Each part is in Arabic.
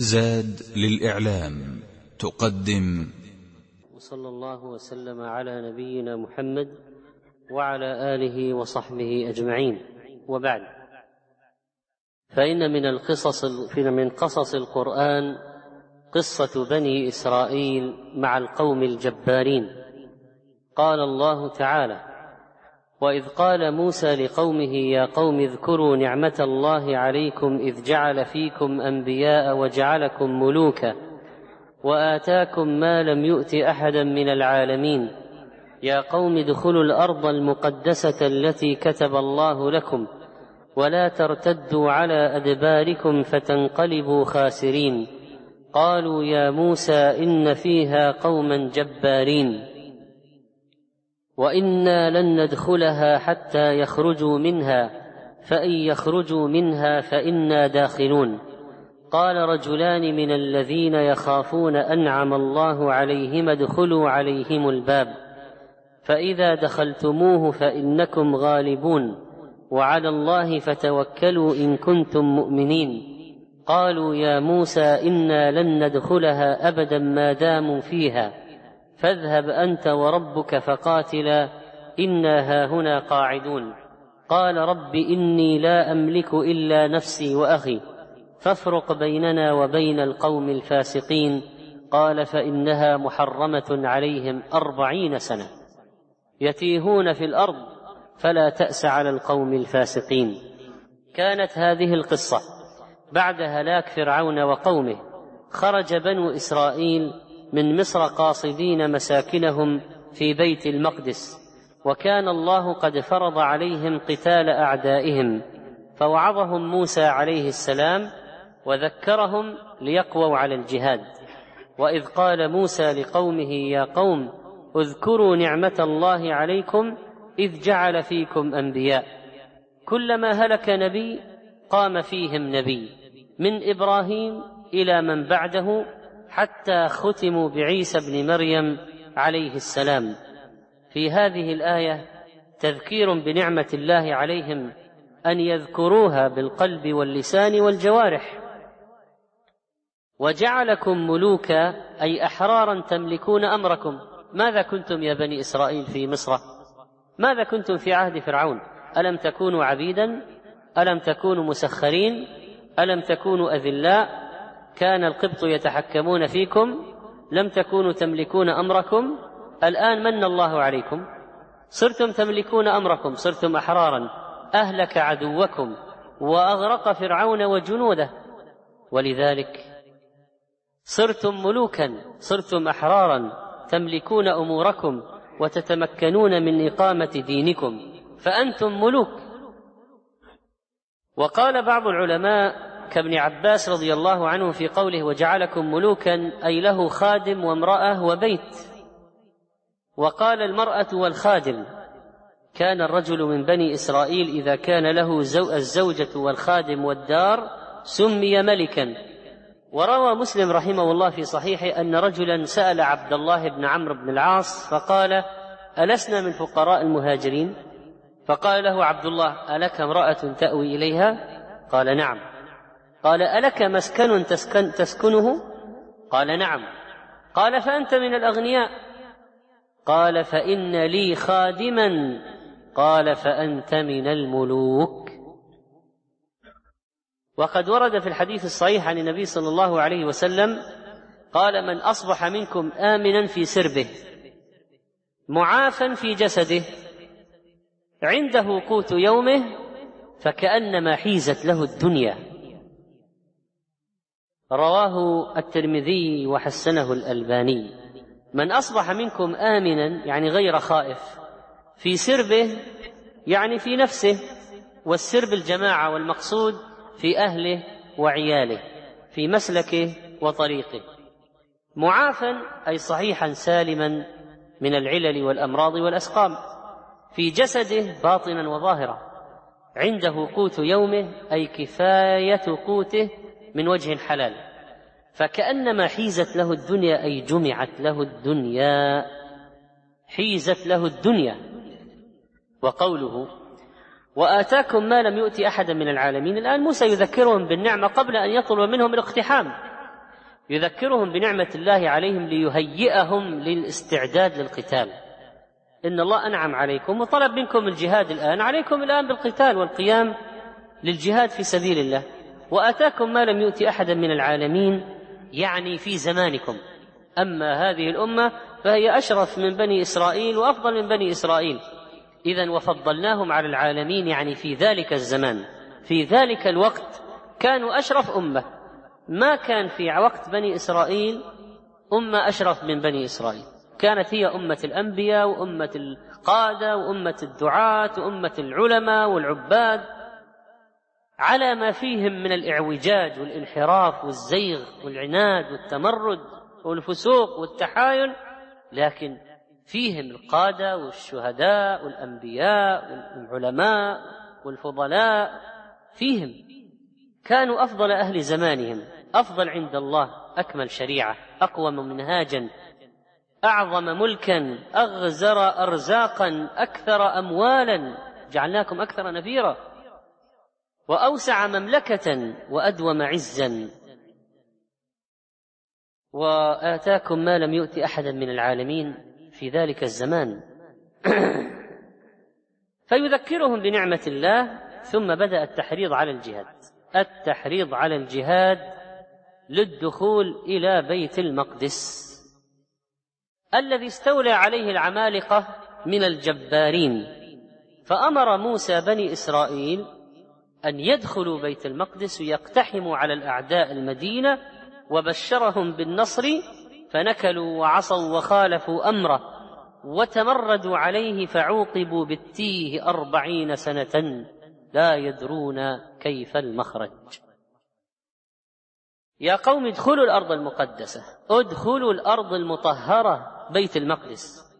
زاد للإعلام تقدم. وصلى الله وسلم على نبينا محمد وعلى آله وصحبه أجمعين، وبعد، فإن من قصص القرآن قصة بني إسرائيل مع القوم الجبارين. قال الله تعالى: وإذ قال موسى لقومه يا قوم اذكروا نعمة الله عليكم إذ جعل فيكم أنبياء وجعلكم ملوكا وآتاكم ما لم يؤت أحدا من العالمين يا قوم ادخلوا الأرض المقدسة التي كتب الله لكم ولا ترتدوا على أدباركم فتنقلبوا خاسرين. قالوا يا موسى إن فيها قوما جبارين وإنا لن ندخلها حتى يخرجوا منها فإن يخرجوا منها فإنا داخلون. قال رجلان من الذين يخافون أنعم الله عليهم ادخلوا عليهم الباب فإذا دخلتموه فإنكم غالبون وعلى الله فتوكلوا إن كنتم مؤمنين. قالوا يا موسى إنا لن ندخلها أبدا ما داموا فيها فاذهب أنت وربك فقاتلا إنا هاهنا قاعدون. قال رب إني لا أملك إلا نفسي وأخي فافرق بيننا وبين القوم الفاسقين. قال فإنها محرمة عليهم 40 سنة يتيهون في الأرض فلا تأس على القوم الفاسقين. كانت هذه القصة بعد هلاك فرعون وقومه. خرج بنو إسرائيل من مصر قاصدين مساكنهم في بيت المقدس، وكان الله قد فرض عليهم قتال أعدائهم، فوعظهم موسى عليه السلام وذكرهم ليقووا على الجهاد. وإذ قال موسى لقومه يا قوم اذكروا نعمة الله عليكم إذ جعل فيكم أنبياء. كلما هلك نبي قام فيهم نبي، من إبراهيم إلى من بعده حتى ختموا بعيسى بن مريم عليه السلام. في هذه الآية تذكير بنعمة الله عليهم أن يذكروها بالقلب واللسان والجوارح. وجعلكم ملوكا أي أحرارا تملكون أمركم. ماذا كنتم يا بني إسرائيل في مصر؟ ماذا كنتم في عهد فرعون؟ ألم تكونوا عبيدا؟ ألم تكونوا مسخرين؟ ألم تكونوا أذلاء؟ كان القبط يتحكمون فيكم؟ لم تكونوا تملكون أمركم؟ الآن من الله عليكم، صرتم تملكون أمركم، صرتم أحرارا. أهلك عدوكم وأغرق فرعون وجنوده، ولذلك صرتم ملوكا، صرتم أحرارا تملكون أموركم وتتمكنون من إقامة دينكم، فأنتم ملوك. وقال بعض العلماء كابن عباس رضي الله عنه في قوله وجعلكم ملوكا أي له خادم وامرأة وبيت. وقال المرأة والخادم. كان الرجل من بني إسرائيل إذا كان له الزوجة والخادم والدار سمي ملكا. وروى مسلم رحمه الله في صحيحه أن رجلا سأل عبد الله بن عمرو بن العاص فقال ألسنا من فقراء المهاجرين؟ فقال له عبد الله ألك امرأة تأوي إليها؟ قال نعم. قال ألك مسكن تسكنه؟ قال نعم. قال فأنت من الأغنياء؟ قال فإن لي خادما. قال فأنت من الملوك. وقد ورد في الحديث الصحيح عن النبي صلى الله عليه وسلم قال من أصبح منكم آمنا في سربه معافا في جسده عنده قوت يومه فكأنما حيزت له الدنيا. رواه الترمذي وحسنه الألباني. من أصبح منكم آمنا يعني غير خائف، في سربه يعني في نفسه، والسرب الجماعة، والمقصود في أهله وعياله، في مسلكه وطريقه. معافا أي صحيحا سالما من العلل والأمراض والأسقام، في جسده باطنا وظاهرا، عنده قوت يومه أي كفاية قوته من وجه حلال، فكأنما حيزت له الدنيا أي جمعت له الدنيا، حيزت له الدنيا. وقوله وآتاكم ما لم يؤت أحدا من العالمين، الآن موسى يذكرهم بالنعمة قبل أن يطلب منهم الاقتحام. يذكرهم بنعمة الله عليهم ليهيئهم للاستعداد للقتال. إن الله أنعم عليكم وطلب منكم الجهاد الآن، عليكم الآن بالقتال والقيام للجهاد في سبيل الله، وآتاكم ما لم يؤت أحدا من العالمين، يعني في زمانكم. أما هذه الأمة فهي أشرف من بني إسرائيل وأفضل من بني إسرائيل، إذن وفضلناهم على العالمين، يعني في ذلك الزمان في ذلك الوقت كانوا أشرف أمة. ما كان في وقت بني إسرائيل أمة أشرف من بني إسرائيل، كانت هي أمة الأنبياء وأمة القادة وأمة الدعاة وأمة العلماء والعباد، على ما فيهم من الإعوجاج والانحراف والزيغ والعناد والتمرد والفسوق والتحايل، لكن فيهم القادة والشهداء والأنبياء والعلماء والفضلاء، فيهم كانوا أفضل أهل زمانهم، أفضل عند الله، أكمل شريعة، أقوم منهاجا، أعظم ملكا، أغزر أرزاقا، أكثر أموالا، جعلناكم أكثر نفيرا، وأوسع مملكة، وأدوم عزا، وآتاكم ما لم يؤت أحدا من العالمين في ذلك الزمان. فيذكرهم بنعمة الله، ثم بدأ التحريض على الجهاد، التحريض على الجهاد للدخول إلى بيت المقدس الذي استولى عليه العمالقة من الجبارين. فأمر موسى بني إسرائيل أن يدخلوا بيت المقدس ويقتحموا على الأعداء المدينة، وبشرهم بالنصر، فنكلوا وعصوا وخالفوا أمره وتمردوا عليه، فعوقبوا بالتيه 40 سنة لا يدرون كيف المخرج. يا قوم ادخلوا الأرض المقدسة، ادخلوا الأرض المطهرة بيت المقدس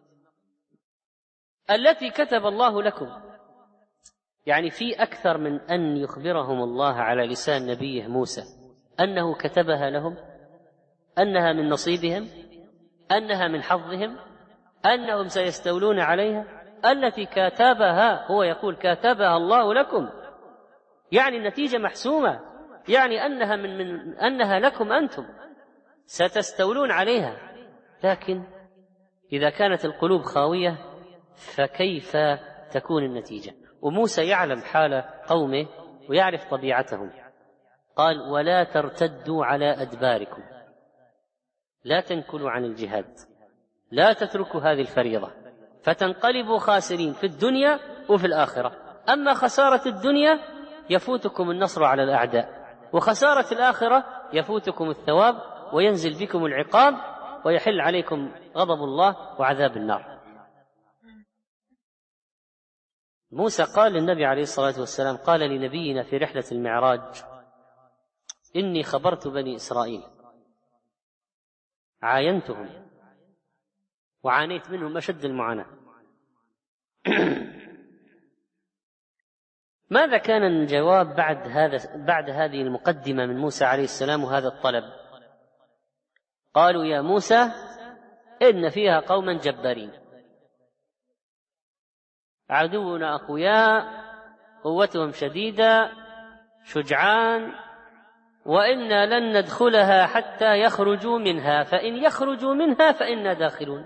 التي كتب الله لكم. يعني في أكثر من أن يخبرهم الله على لسان نبيه موسى أنه كتبها لهم، أنها من نصيبهم، أنها من حظهم، أنهم سيستولون عليها، التي كتبها، هو يقول كتبها الله لكم، يعني النتيجة محسومة، يعني أنها لكم أنتم ستستولون عليها. لكن إذا كانت القلوب خاوية فكيف تكون النتيجة؟ وموسى يعلم حال قومه ويعرف طبيعتهم. قال ولا ترتدوا على أدباركم، لا تنكلوا عن الجهاد، لا تتركوا هذه الفريضة فتنقلبوا خاسرين في الدنيا وفي الآخرة. أما خسارة الدنيا يفوتكم النصر على الأعداء، وخسارة الآخرة يفوتكم الثواب وينزل بكم العقاب ويحل عليكم غضب الله وعذاب النار. موسى قال للنبي عليه الصلاة والسلام، قال لنبينا في رحلة المعراج: إني خبرت بني إسرائيل، عاينتهم وعانيت منهم أشد المعاناة. ماذا كان الجواب بعد هذه المقدمة من موسى عليه السلام وهذا الطلب؟ قالوا يا موسى إن فيها قوما جبارين، عدونا أقوياء، قوتهم شديدة، شجعان، وإنا لن ندخلها حتى يخرجوا منها، فإن يخرجوا منها فإنا داخلون.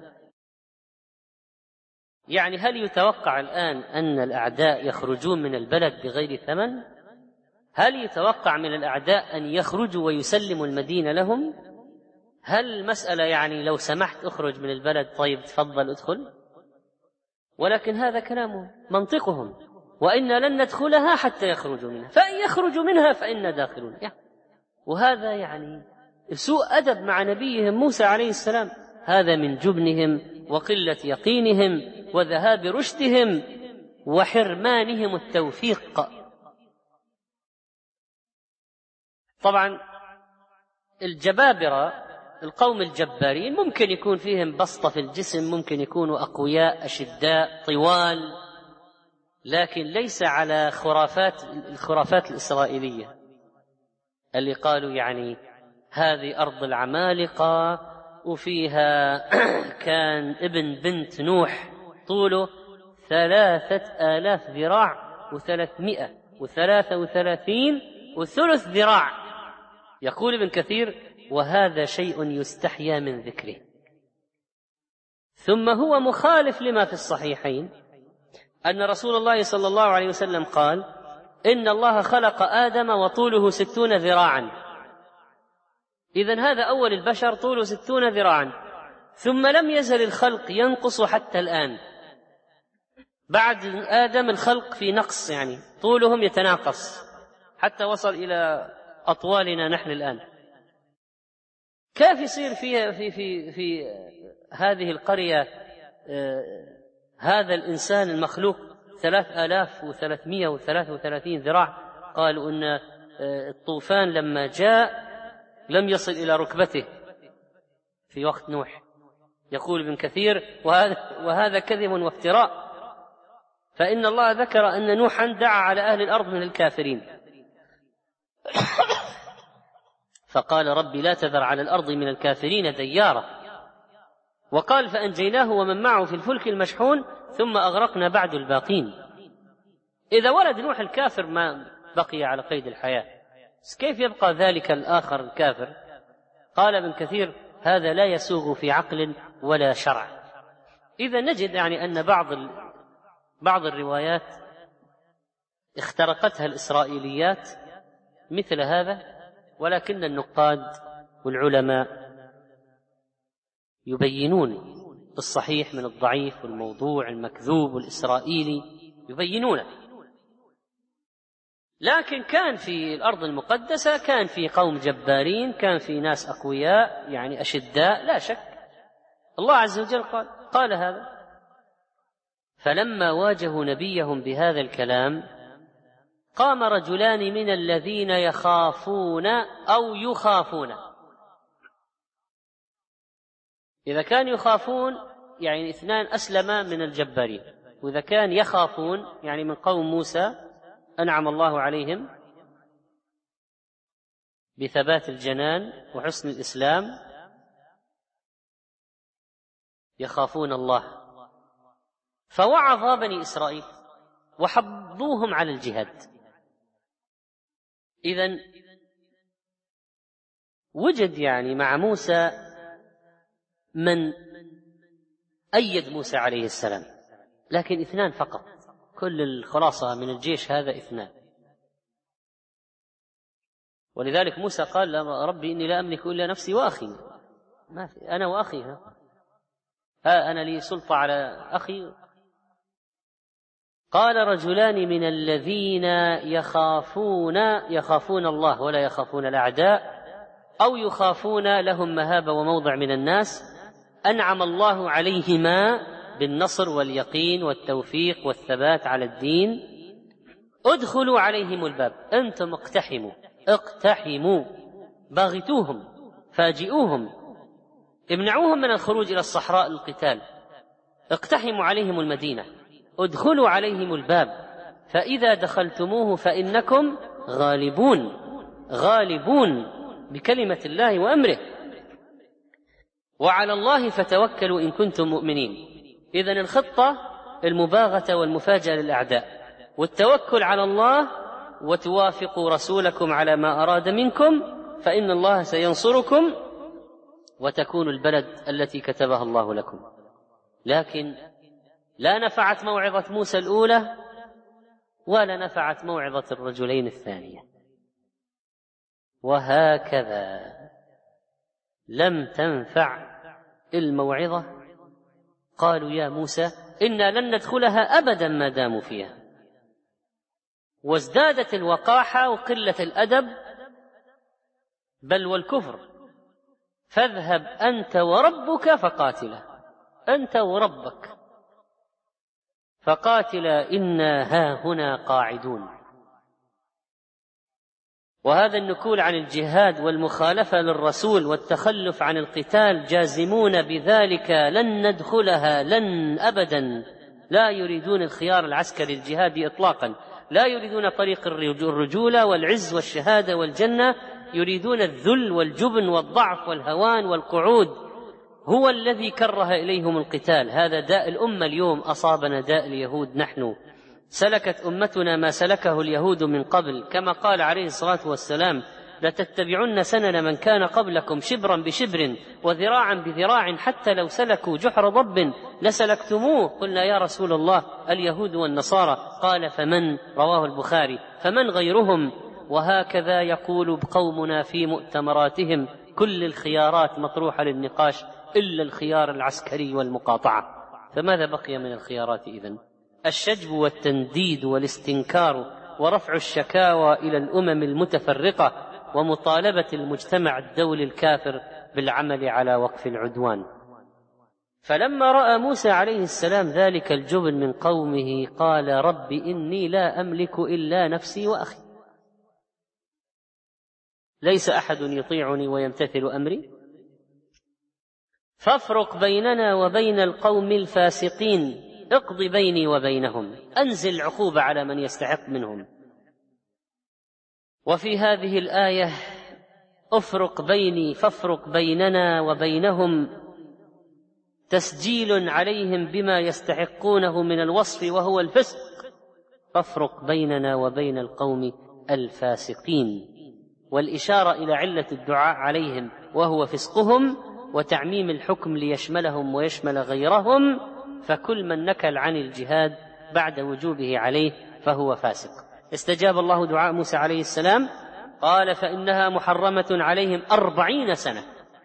يعني هل يتوقع الآن أن الأعداء يخرجون من البلد بغير ثمن؟ هل يتوقع من الأعداء أن يخرجوا ويسلموا المدينة لهم؟ هل المسألة يعني لو سمحت أخرج من البلد، طيب تفضل أدخل؟ ولكن هذا كلامهم، منطقهم، وإنا لن ندخلها حتى يخرجوا منها، فإن يخرجوا منها فإنا داخلون. وهذا يعني سوء أدب مع نبيهم موسى عليه السلام، هذا من جبنهم وقلة يقينهم وذهاب رشدهم وحرمانهم التوفيق. طبعا الجبابرة، القوم الجبارين، ممكن يكون فيهم بسطة في الجسم، ممكن يكونوا أقوياء أشداء طوال، لكن ليس على الخرافات الإسرائيلية اللي قالوا يعني هذه أرض العمالقة وفيها كان ابن بنت نوح طوله 3000 ذراع و333 وثلث ذراع. يقول ابن كثير وهذا شيء يستحيا من ذكره. ثم هو مخالف لما في الصحيحين أن رسول الله صلى الله عليه وسلم قال: إن الله خلق آدم وطوله 60 ذراعا. إذن هذا أول البشر طوله 60 ذراعا، ثم لم يزل الخلق ينقص حتى الآن. بعد آدم الخلق في نقص، يعني طولهم يتناقص حتى وصل إلى أطوالنا نحن الآن. كيف يصير في هذه القرية هذا الإنسان المخلوق 3333 ذراع؟ قالوا إن الطوفان لما جاء لم يصل إلى ركبته في وقت نوح. يقول ابن كثير: وهذا كذب وافتراء، فإن الله ذكر أن نوحا دعا على أهل الأرض من الكافرين فقال: ربي لا تذر على الأرض من الكافرين ديارا. وقال: فأنجيناه ومن معه في الفلك المشحون ثم أغرقنا بعد الباقين. إذا ولد نوح الكافر ما بقي على قيد الحياة، كيف يبقى ذلك الآخر الكافر؟ قال ابن كثير: هذا لا يسوغ في عقل ولا شرع. إذا نجد يعني أن بعض الروايات اخترقتها الإسرائيليات مثل هذا، ولكن النقاد والعلماء يبينون الصحيح من الضعيف والموضوع المكذوب والإسرائيلي، يبينونه. لكن كان في الأرض المقدسة كان في قوم جبارين، كان في ناس أقوياء يعني أشداء لا شك. الله عز وجل قال هذا. فلما واجهوا نبيهم بهذا الكلام قام رجلان من الذين يخافون أو يخافون. إذا كان يخافون يعني 2 أسلم من الجبارين، وإذا كان يخافون يعني من قوم موسى أنعم الله عليهم بثبات الجنان وحسن الإسلام، يخافون الله. فوعظ بني إسرائيل وحضوهم على الجهاد. إذن وجد يعني مع موسى من أيد موسى عليه السلام، لكن 2 فقط. كل الخلاصة من الجيش هذا 2. ولذلك موسى قال: ربي إني لا أملك إلا نفسي وأخي، ما في أنا وأخي، ها أنا لي سلطة على أخي. قال: رجلان من الذين يخافون الله ولا يخافون الأعداء، أو يخافون لهم مهابة وموضع من الناس، أنعم الله عليهما بالنصر واليقين والتوفيق والثبات على الدين، ادخلوا عليهم الباب. أنتم اقتحموا باغتوهم، فاجئوهم، امنعوهم من الخروج إلى الصحراء للقتال، اقتحموا عليهم المدينة، ادخلوا عليهم الباب، فإذا دخلتموه فإنكم غالبون بكلمة الله وأمره، وعلى الله فتوكلوا إن كنتم مؤمنين. إذن الخطة المباغتة والمفاجأة للأعداء، والتوكل على الله، وتوافقوا رسولكم على ما أراد منكم، فإن الله سينصركم وتكون البلد التي كتبها الله لكم. لكن لا نفعت موعظة موسى الأولى ولا نفعت موعظة الرجلين الثانية، وهكذا لم تنفع الموعظة. قالوا: يا موسى إنا لن ندخلها أبدا ما داموا فيها. وازدادت الوقاحة وقلة الأدب بل والكفر. فاذهب أنت وربك فقاتلا، أنت وربك فقاتلا إنا هاهنا قاعدون. وهذا النكول عن الجهاد والمخالفة للرسول والتخلف عن القتال جازمون بذلك، لن ندخلها لن أبدا. لا يريدون الخيار العسكري الجهادي إطلاقا، لا يريدون طريق الرجولة والعز والشهادة والجنة، يريدون الذل والجبن والضعف والهوان والقعود. هو الذي كره إليهم القتال. هذا داء الأمة اليوم، أصابنا داء اليهود نحن. سلكت أمتنا ما سلكه اليهود من قبل، كما قال عليه الصلاة والسلام: لتتبعن سنن من كان قبلكم شبرا بشبر وذراعا بذراع حتى لو سلكوا جحر ضب لسلكتموه. قلنا يا رسول الله اليهود والنصارى، قال فمن؟ رواه البخاري. فمن غيرهم؟ وهكذا يقول قومنا في مؤتمراتهم: كل الخيارات مطروحة للنقاش إلا الخيار العسكري والمقاطعة. فماذا بقي من الخيارات إذن؟ الشجب والتنديد والاستنكار ورفع الشكاوى إلى الأمم المتفرقة ومطالبة المجتمع الدولي الكافر بالعمل على وقف العدوان. فلما رأى موسى عليه السلام ذلك الجبن من قومه قال: رب إني لا أملك إلا نفسي وأخي، ليس أحد يطيعني ويمتثل أمري، فافرق بيننا وبين القوم الفاسقين، اقض بيني وبينهم، أنزل العقوبة على من يستحق منهم. وفي هذه الآية افرق بيني فافرق بيننا وبينهم تسجيل عليهم بما يستحقونه من الوصف وهو الفسق، فافرق بيننا وبين القوم الفاسقين، والإشارة إلى علة الدعاء عليهم وهو فسقهم، وتعميم الحكم ليشملهم ويشمل غيرهم، فكل من نكل عن الجهاد بعد وجوبه عليه فهو فاسق. استجاب الله دعاء موسى عليه السلام، قال: فإنها محرمة عليهم 40 سنة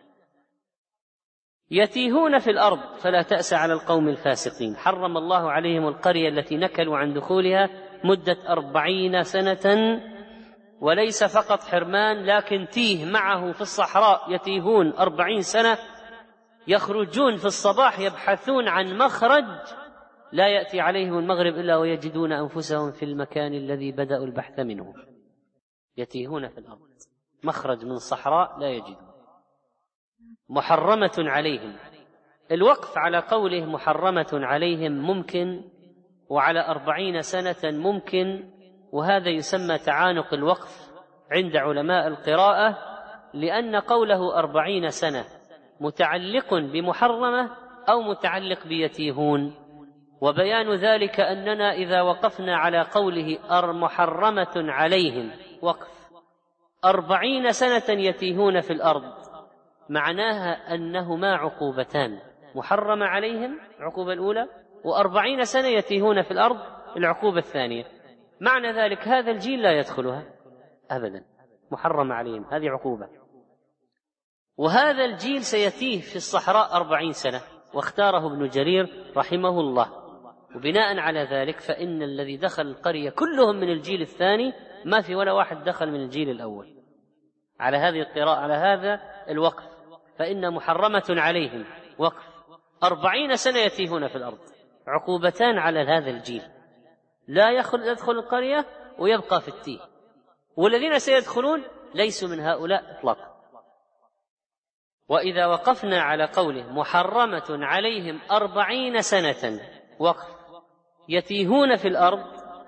يتيهون في الأرض فلا تأس على القوم الفاسقين. حرم الله عليهم القرية التي نكلوا عن دخولها مدة 40 سنة، وليس فقط حرمان لكن تيه معه في الصحراء، يتيهون 40 سنة، يخرجون في الصباح يبحثون عن مخرج، لا يأتي عليهم المغرب إلا ويجدون أنفسهم في المكان الذي بدأوا البحث منه. يتيهون في الأرض، مخرج من الصحراء لا يجدون. محرمة عليهم، الوقف على قوله محرمة عليهم ممكن، وعلى 40 سنة ممكن، وهذا يسمى تعانق الوقف عند علماء القراءة، لأن قوله 40 سنة متعلق بمحرمة أو متعلق بيتيهون، وبيان ذلك أننا إذا وقفنا على قوله محرمة عليهم وقف 40 سنة يتيهون في الأرض، معناها أنهما عقوبتان: محرمة عليهم العقوبة الأولى، و40 سنة يتيهون في الأرض العقوبة الثانية. معنى ذلك هذا الجيل لا يدخلها أبدا، محرم عليهم هذه عقوبة، وهذا الجيل سيتيه في الصحراء 40 سنة، واختاره ابن جرير رحمه الله. وبناء على ذلك فإن الذي دخل القرية كلهم من الجيل الثاني، ما في ولا واحد دخل من الجيل الأول. على هذه القراءة، على هذا الوقف، فإن محرمة عليهم وقف 40 سنة يتيهون في الأرض، عقوبتان على هذا الجيل: لا يدخل القرية ويبقى في التيه، والذين سيدخلون ليسوا من هؤلاء إطلاقا. وإذا وقفنا على قوله محرمة عليهم 40 سنة وقف يتيهون في الأرض،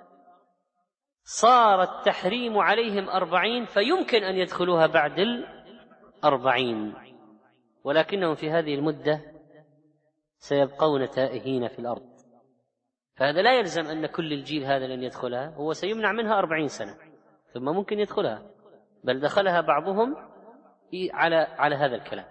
صار التحريم عليهم 40، فيمكن أن يدخلوها بعد 40، ولكنهم في هذه المدة سيبقون تائهين في الأرض. فهذا لا يلزم أن كل الجيل هذا لن يدخلها، هو سيمنع منها 40 سنة ثم ممكن يدخلها، بل دخلها بعضهم على هذا الكلام.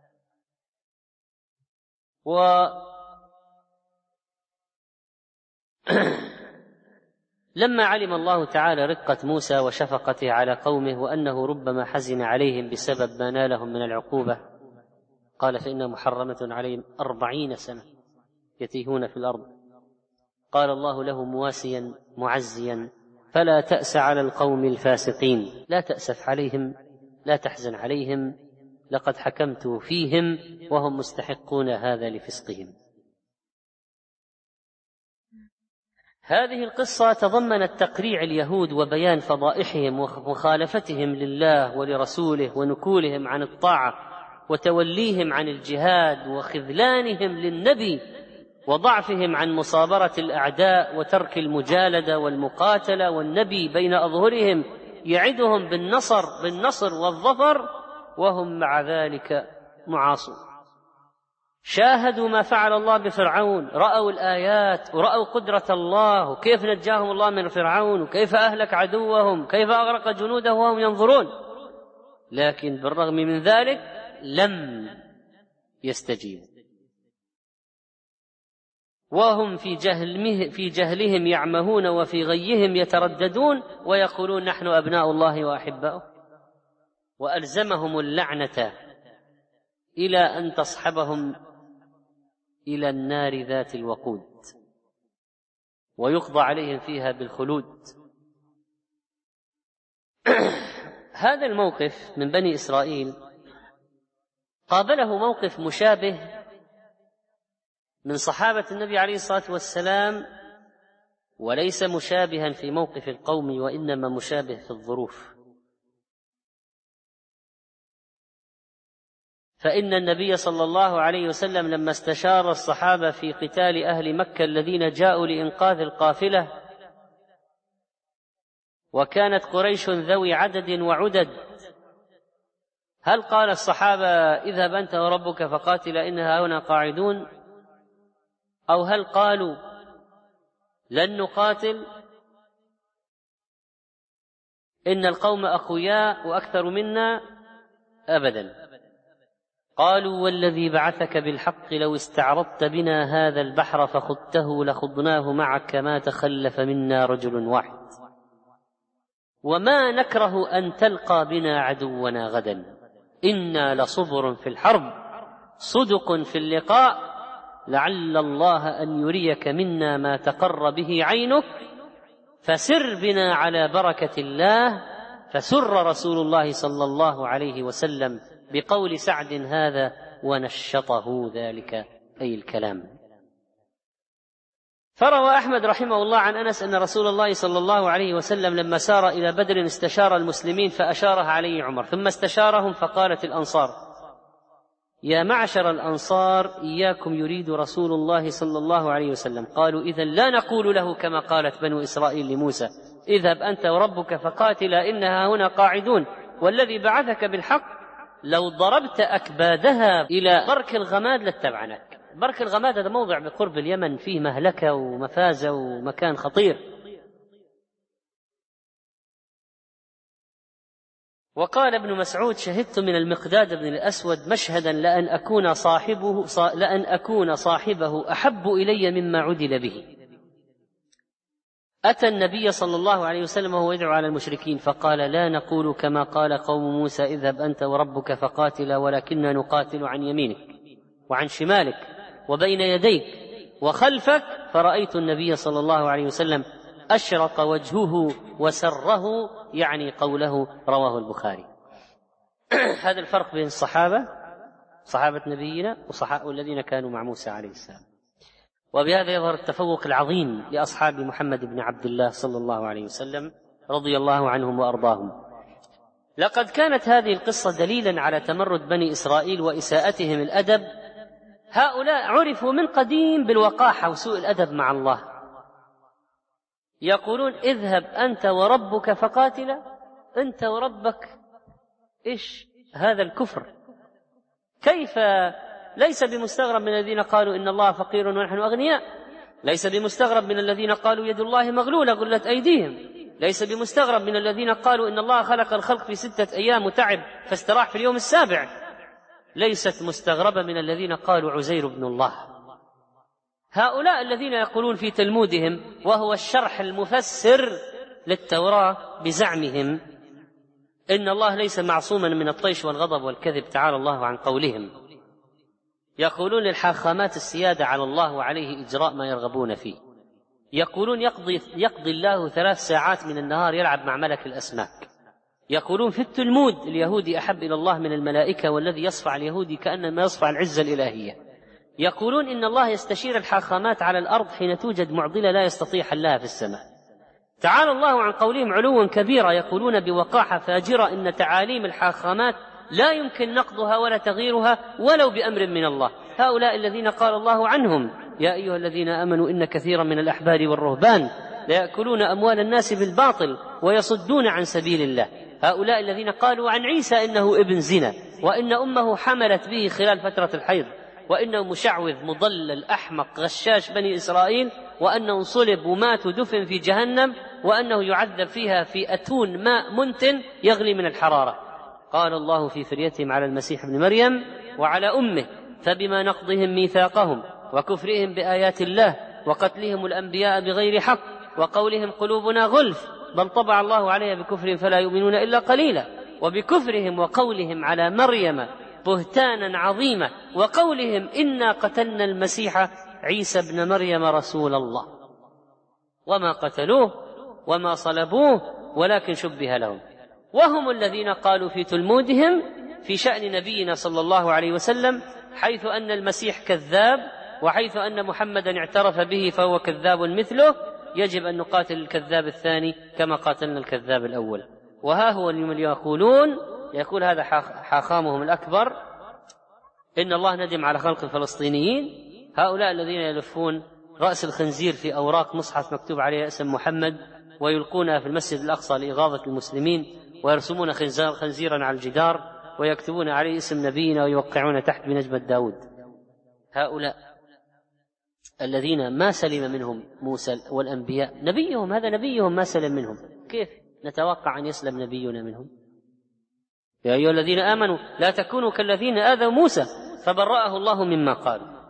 لما علم الله تعالى رقة موسى وشفقته على قومه وأنه ربما حزن عليهم بسبب ما نالهم من العقوبة، قال: فإن محرمة عليهم 40 سنة يتيهون في الأرض. قال الله له مواسيا معزيا: فلا تأس على القوم الفاسقين، لا تأسف عليهم، لا تحزن عليهم، لقد حكمت فيهم وهم مستحقون هذا لفسقهم. هذه القصة تضمنت تقريع اليهود وبيان فضائحهم ومخالفتهم لله ولرسوله ونكولهم عن الطاعة وتوليهم عن الجهاد وخذلانهم للنبي وضعفهم عن مصابرة الأعداء وترك المجالدة والمقاتلة، والنبي بين أظهرهم يعدهم بالنصر والظفر وهم مع ذلك معاصون. شاهدوا ما فعل الله بفرعون، رأوا الآيات ورأوا قدرة الله وكيف نجاهم الله من فرعون وكيف أهلك عدوهم، كيف أغرق جنوده وهم ينظرون، لكن بالرغم من ذلك لم يستجيبوا، وهم في جهلهم يعمهون وفي غيهم يترددون ويقولون نحن أبناء الله وأحباؤه، وألزمهم اللعنة إلى أن تصحبهم إلى النار ذات الوقود ويقضى عليهم فيها بالخلود. هذا الموقف من بني إسرائيل قابله موقف مشابه من صحابة النبي عليه الصلاة والسلام، وليس مشابها في موقف القوم وإنما مشابه في الظروف. فإن النبي صلى الله عليه وسلم لما استشار الصحابة في قتال أهل مكة الذين جاءوا لإنقاذ القافلة، وكانت قريش ذوي عدد وعدد، هل قال الصحابة اذهب أنت وربك فقاتلا إنها هنا قاعدون، أو هل قالوا لن نقاتل إن القوم أقوياء وأكثر منا؟ أبدا، قالوا والذي بعثك بالحق لو استعرضت بنا هذا البحر فخضته لخضناه معك ما تخلف منا رجل واحد، وما نكره أن تلقى بنا عدونا غدا، إنا لصبر في الحرب صدق في اللقاء، لعل الله أن يريك منا ما تقر به عينك، فسر بنا على بركة الله. فسر رسول الله صلى الله عليه وسلم بقول سعد هذا ونشطه ذلك، أي الكلام. فروى أحمد رحمه الله عن أنس أن رسول الله صلى الله عليه وسلم لما سار إلى بدر استشار المسلمين فأشارها عليه عمر، ثم استشارهم فقالت الأنصار يا معشر الأنصار إياكم يريد رسول الله صلى الله عليه وسلم. قالوا إذن لا نقول له كما قالت بنو إسرائيل لموسى اذهب أنت وربك فقاتلا إنها هنا قاعدون، والذي بعثك بالحق لو ضربت أكبادها إلى برك الغماد لاتبعناك. برك الغماد هذا موضع بقرب اليمن فيه مهلكة ومفازة ومكان خطير. وقال ابن مسعود شهدت من المقداد بن الأسود مشهدا لأن أكون صاحبه أحب إلي مما عدل به. أتى النبي صلى الله عليه وسلم وهو يدعو على المشركين فقال لا نقول كما قال قوم موسى اذهب أنت وربك فقاتلا، ولكننا نقاتل عن يمينك وعن شمالك وبين يديك وخلفك. فرأيت النبي صلى الله عليه وسلم أشرق وجهه وسره، يعني قوله، رواه البخاري. هذا الفرق بين صحابة نبينا والذين كانوا مع موسى عليه السلام. وبهذا يظهر التفوق العظيم لأصحاب محمد بن عبد الله صلى الله عليه وسلم رضي الله عنهم وأرضاهم. لقد كانت هذه القصة دليلا على تمرد بني إسرائيل وإساءتهم الأدب. هؤلاء عرفوا من قديم بالوقاحة وسوء الأدب مع الله، يقولون اذهب أنت وربك فقاتلا. أنت وربك إيش هذا الكفر؟ كيف؟ ليس بمستغرب من الذين قالوا إن الله فقير ونحن أغنياء، ليس بمستغرب من الذين قالوا يد الله مغلولة غلت أيديهم، ليس بمستغرب من الذين قالوا إن الله خلق الخلق في 6 أيام وتعب فاستراح في اليوم السابع، ليست مستغربة من الذين قالوا عزير ابن الله. هؤلاء الذين يقولون في تلمودهم وهو الشرح المفسر للتوراة بزعمهم إن الله ليس معصوما من الطيش والغضب والكذب تعالى الله عن قولهم، يقولون للحاخامات السيادة على الله وعليه إجراء ما يرغبون فيه. يقولون يقضي الله 3 ساعات من النهار يلعب مع ملك الأسماك. يقولون في التلمود اليهودي أحب إلى الله من الملائكة، والذي يصفع اليهودي كأنما يصفع العزة الإلهية. يقولون إن الله يستشير الحاخامات على الأرض حين توجد معضلة لا يستطيع حلها في السماء. تعالى الله عن قولهم علوا كبيرا. يقولون بوقاحة فاجرة إن تعاليم الحاخامات لا يمكن نقضها ولا تغييرها ولو بأمر من الله. هؤلاء الذين قال الله عنهم يا أيها الذين آمنوا إن كثيرا من الأحبار والرهبان ليأكلون أموال الناس بالباطل ويصدون عن سبيل الله. هؤلاء الذين قالوا عن عيسى إنه ابن زنا، وإن أمه حملت به خلال فترة الحيض، وإنه مشعوذ مضلل أحمق غشاش بني إسرائيل، وأنه صلب ومات ودفن في جهنم، وأنه يعذب فيها في أتون ماء منتن يغلي من الحرارة. قال الله في فريتهم على المسيح ابن مريم وعلى أمه فبما نقضهم ميثاقهم وكفرهم بآيات الله وقتلهم الأنبياء بغير حق وقولهم قلوبنا غلف بل طبع الله عليها بكفرهم فلا يؤمنون إلا قليلا وبكفرهم وقولهم على مريم بهتانا عظيما وقولهم إنا قتلنا المسيح عيسى ابن مريم رسول الله وما قتلوه وما صلبوه ولكن شبه لهم. وهم الذين قالوا في تلمودهم في شأن نبينا صلى الله عليه وسلم حيث أن المسيح كذاب وحيث أن محمدا اعترف به فهو كذاب مثله يجب أن نقاتل الكذاب الثاني كما قاتلنا الكذاب الأول. وها هو اليوم يقول هذا حاخامهم الأكبر إن الله ندم على خلق الفلسطينيين، هؤلاء الذين يلفون رأس الخنزير في أوراق مصحف مكتوب عليها اسم محمد ويلقونها في المسجد الأقصى لإغاظة المسلمين ويرسمون خنزيرا على الجدار ويكتبون عليه اسم نبينا ويوقعون تحت بنجمة داود. هؤلاء الذين ما سلم منهم موسى والأنبياء، نبيهم هذا نبيهم ما سلم منهم، كيف نتوقع أن يسلم نبينا منهم؟ يا أيها الذين آمنوا لا تكونوا كالذين آذوا موسى فبرأه الله مما قالوا.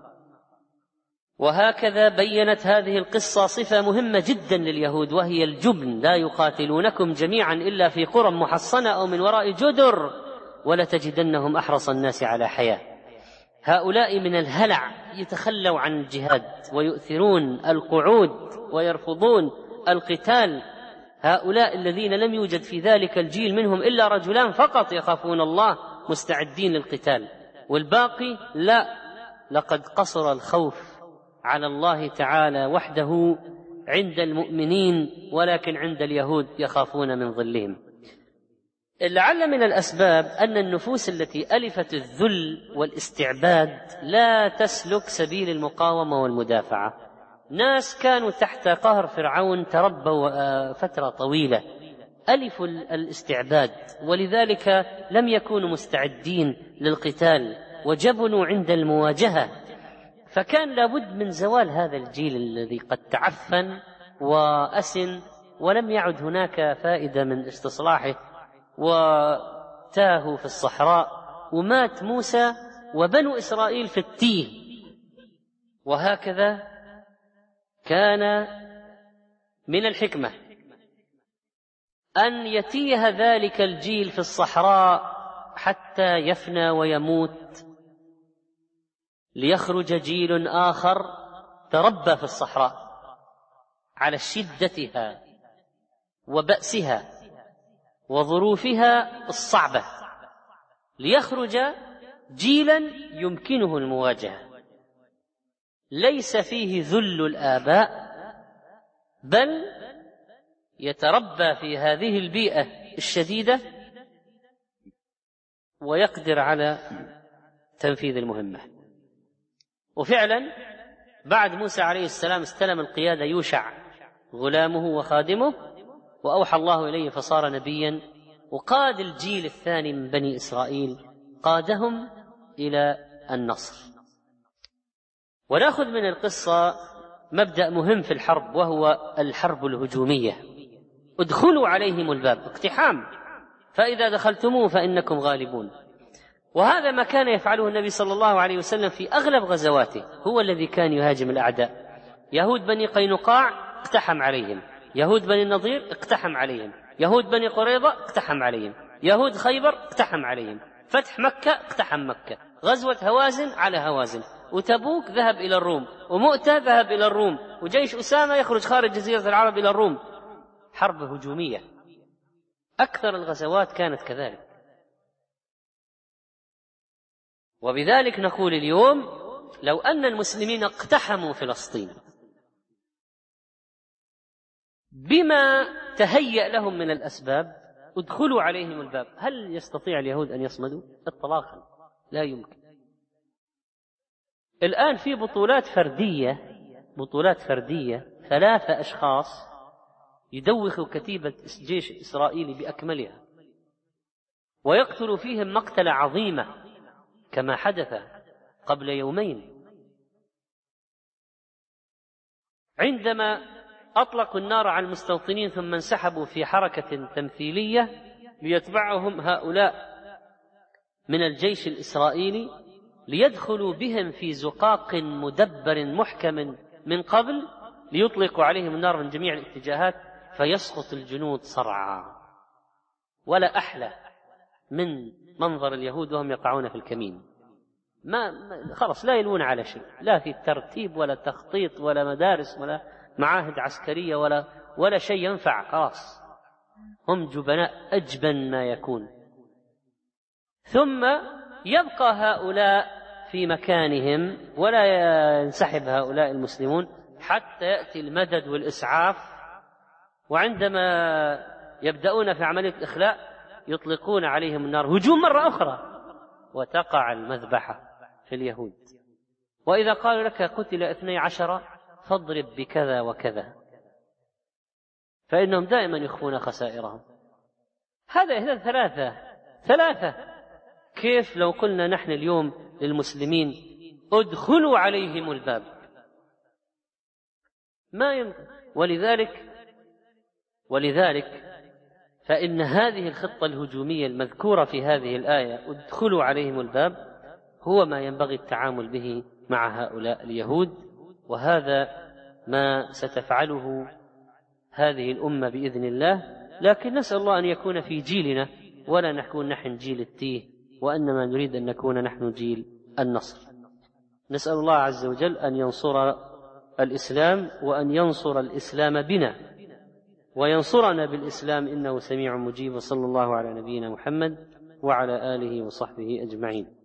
وهكذا بينت هذه القصة صفة مهمة جدا لليهود وهي الجبن، لا يقاتلونكم جميعا إلا في قرى محصنة أو من وراء جدر ولتجدنهم أحرص الناس على حياة. هؤلاء من الهلع يتخلوا عن الجهاد ويؤثرون القعود ويرفضون القتال. هؤلاء الذين لم يوجد في ذلك الجيل منهم إلا رجلان فقط يخافون الله مستعدين للقتال، والباقي لا، لقد قصر الخوف على الله تعالى وحده عند المؤمنين ولكن عند اليهود يخافون من ظلهم. لعل من الأسباب أن النفوس التي ألفت الذل والاستعباد لا تسلك سبيل المقاومة والمدافعة. ناس كانوا تحت قهر فرعون تربوا فترة طويلة، ألفوا الاستعباد ولذلك لم يكونوا مستعدين للقتال وجبنوا عند المواجهة، فكان لابد من زوال هذا الجيل الذي قد تعفن وأسن ولم يعد هناك فائدة من استصلاحه وتاهوا في الصحراء ومات موسى وبنو إسرائيل في التيه. وهكذا كان من الحكمة أن يتيه ذلك الجيل في الصحراء حتى يفنى ويموت ليخرج جيل آخر تربى في الصحراء على شدتها وبأسها وظروفها الصعبة، ليخرج جيلا يمكنه المواجهة ليس فيه ذل الآباء بل يتربى في هذه البيئة الشديدة ويقدر على تنفيذ المهمة. وفعلا بعد موسى عليه السلام استلم القيادة يوشع غلامه وخادمه وأوحى الله إليه فصار نبيا وقاد الجيل الثاني من بني إسرائيل، قادهم إلى النصر. ونأخذ من القصة مبدأ مهم في الحرب وهو الحرب الهجومية. ادخلوا عليهم الباب، اقتحام، فإذا دخلتموه فإنكم غالبون. وهذا ما كان يفعله النبي صلى الله عليه وسلم في أغلب غزواته، هو الذي كان يهاجم الأعداء. يهود بني قينقاع اقتحم عليهم، يهود بني النضير اقتحم عليهم، يهود بني قريظة اقتحم عليهم، يهود خيبر اقتحم عليهم، فتح مكة اقتحم مكة، غزوة هوازن على هوازن، وتبوك ذهب إلى الروم، ومؤتة ذهب إلى الروم، وجيش أسامة يخرج خارج جزيرة العرب إلى الروم. حرب هجومية، أكثر الغزوات كانت كذلك. وبذلك نقول اليوم لو أن المسلمين اقتحموا فلسطين بما تهيأ لهم من الأسباب، ادخلوا عليهم الباب، هل يستطيع اليهود أن يصمدوا؟ إطلاقا لا يمكن. الآن في بطولات فردية 3 أشخاص يدوخوا كتيبة جيش إسرائيلي بأكملها ويقتلوا فيهم مقتلة عظيمة كما حدث قبل يومين عندما أطلقوا النار على المستوطنين ثم انسحبوا في حركة تمثيلية ليتبعهم هؤلاء من الجيش الإسرائيلي ليدخلوا بهم في زقاق مدبر محكم من قبل، ليطلقوا عليهم النار من جميع الاتجاهات فيسقط الجنود صرعى. ولا أحلى من منظر اليهود وهم يقعون في الكمين، خلاص لا يلون على شيء، لا في ترتيب ولا تخطيط ولا مدارس ولا معاهد عسكرية ولا شيء ينفع، خلاص هم جبناء أجبن ما يكون. ثم يبقى هؤلاء في مكانهم ولا ينسحب هؤلاء المسلمون حتى يأتي المدد والإسعاف، وعندما يبدأون في عملية الإخلاء يطلقون عليهم النار هجوم مرة أخرى، وتقع المذبحة في اليهود. وإذا قالوا لك قتل 12 فاضرب بكذا وكذا، فإنهم دائما يخفون خسائرهم. هذا ثلاثة. كيف لو قلنا نحن اليوم للمسلمين ادخلوا عليهم الباب؟ ما يمكن. ولذلك فإن هذه الخطة الهجومية المذكورة في هذه الآية ادخلوا عليهم الباب هو ما ينبغي التعامل به مع هؤلاء اليهود، وهذا ما ستفعله هذه الأمة بإذن الله. لكن نسأل الله أن يكون في جيلنا ولا نكون نحن جيل التيه، وإنما نريد أن نكون نحن جيل النصر. نسأل الله عز وجل أن ينصر الإسلام وأن ينصر الإسلام بنا وينصرنا بالإسلام، إنه سميع مجيب. وصلى الله على نبينا محمد وعلى آله وصحبه أجمعين.